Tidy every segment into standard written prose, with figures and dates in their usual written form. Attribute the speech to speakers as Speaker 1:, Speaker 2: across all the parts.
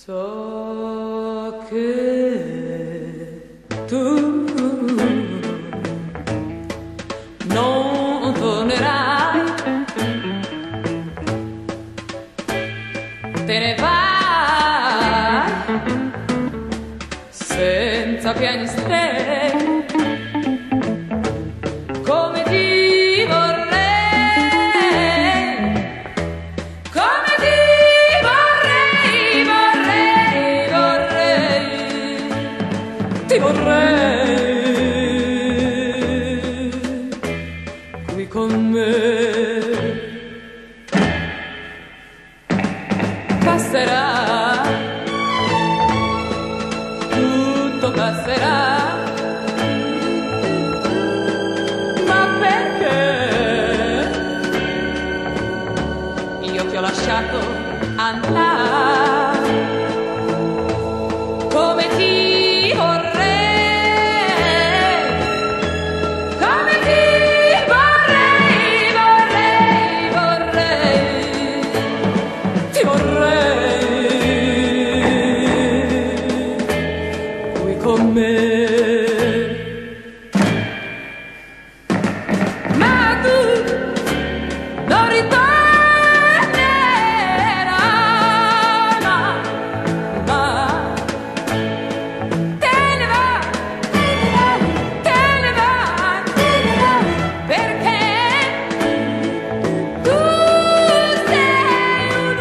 Speaker 1: So che tu non tornerai, te ne vai senza piagnistei. Come ti vorrei, come ti vorrei, ti vorrei qui con me. Passerà, tutto passerà, ma perché io ti ho lasciato andare? Come ti vorrei, come ti vorrei, ti vorrei qui con me. Ma tu non ritornerai mai, te ne vai, perché tu sei un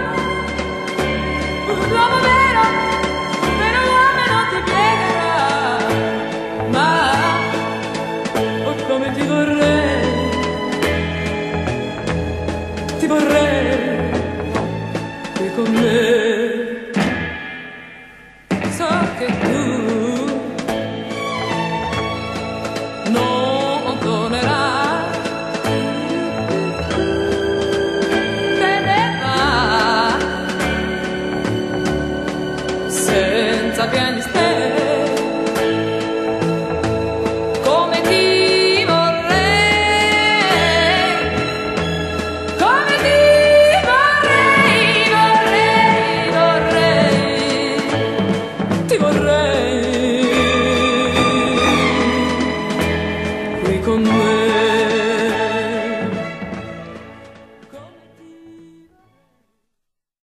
Speaker 1: uomo vero, vero uomo e non ti piegherà. Ma oh, come ti vorrei qui con me. So che tu non tornerai, te ne vai senza piagnistei. Come ti vorrei, come ti vorrei, ti vorrei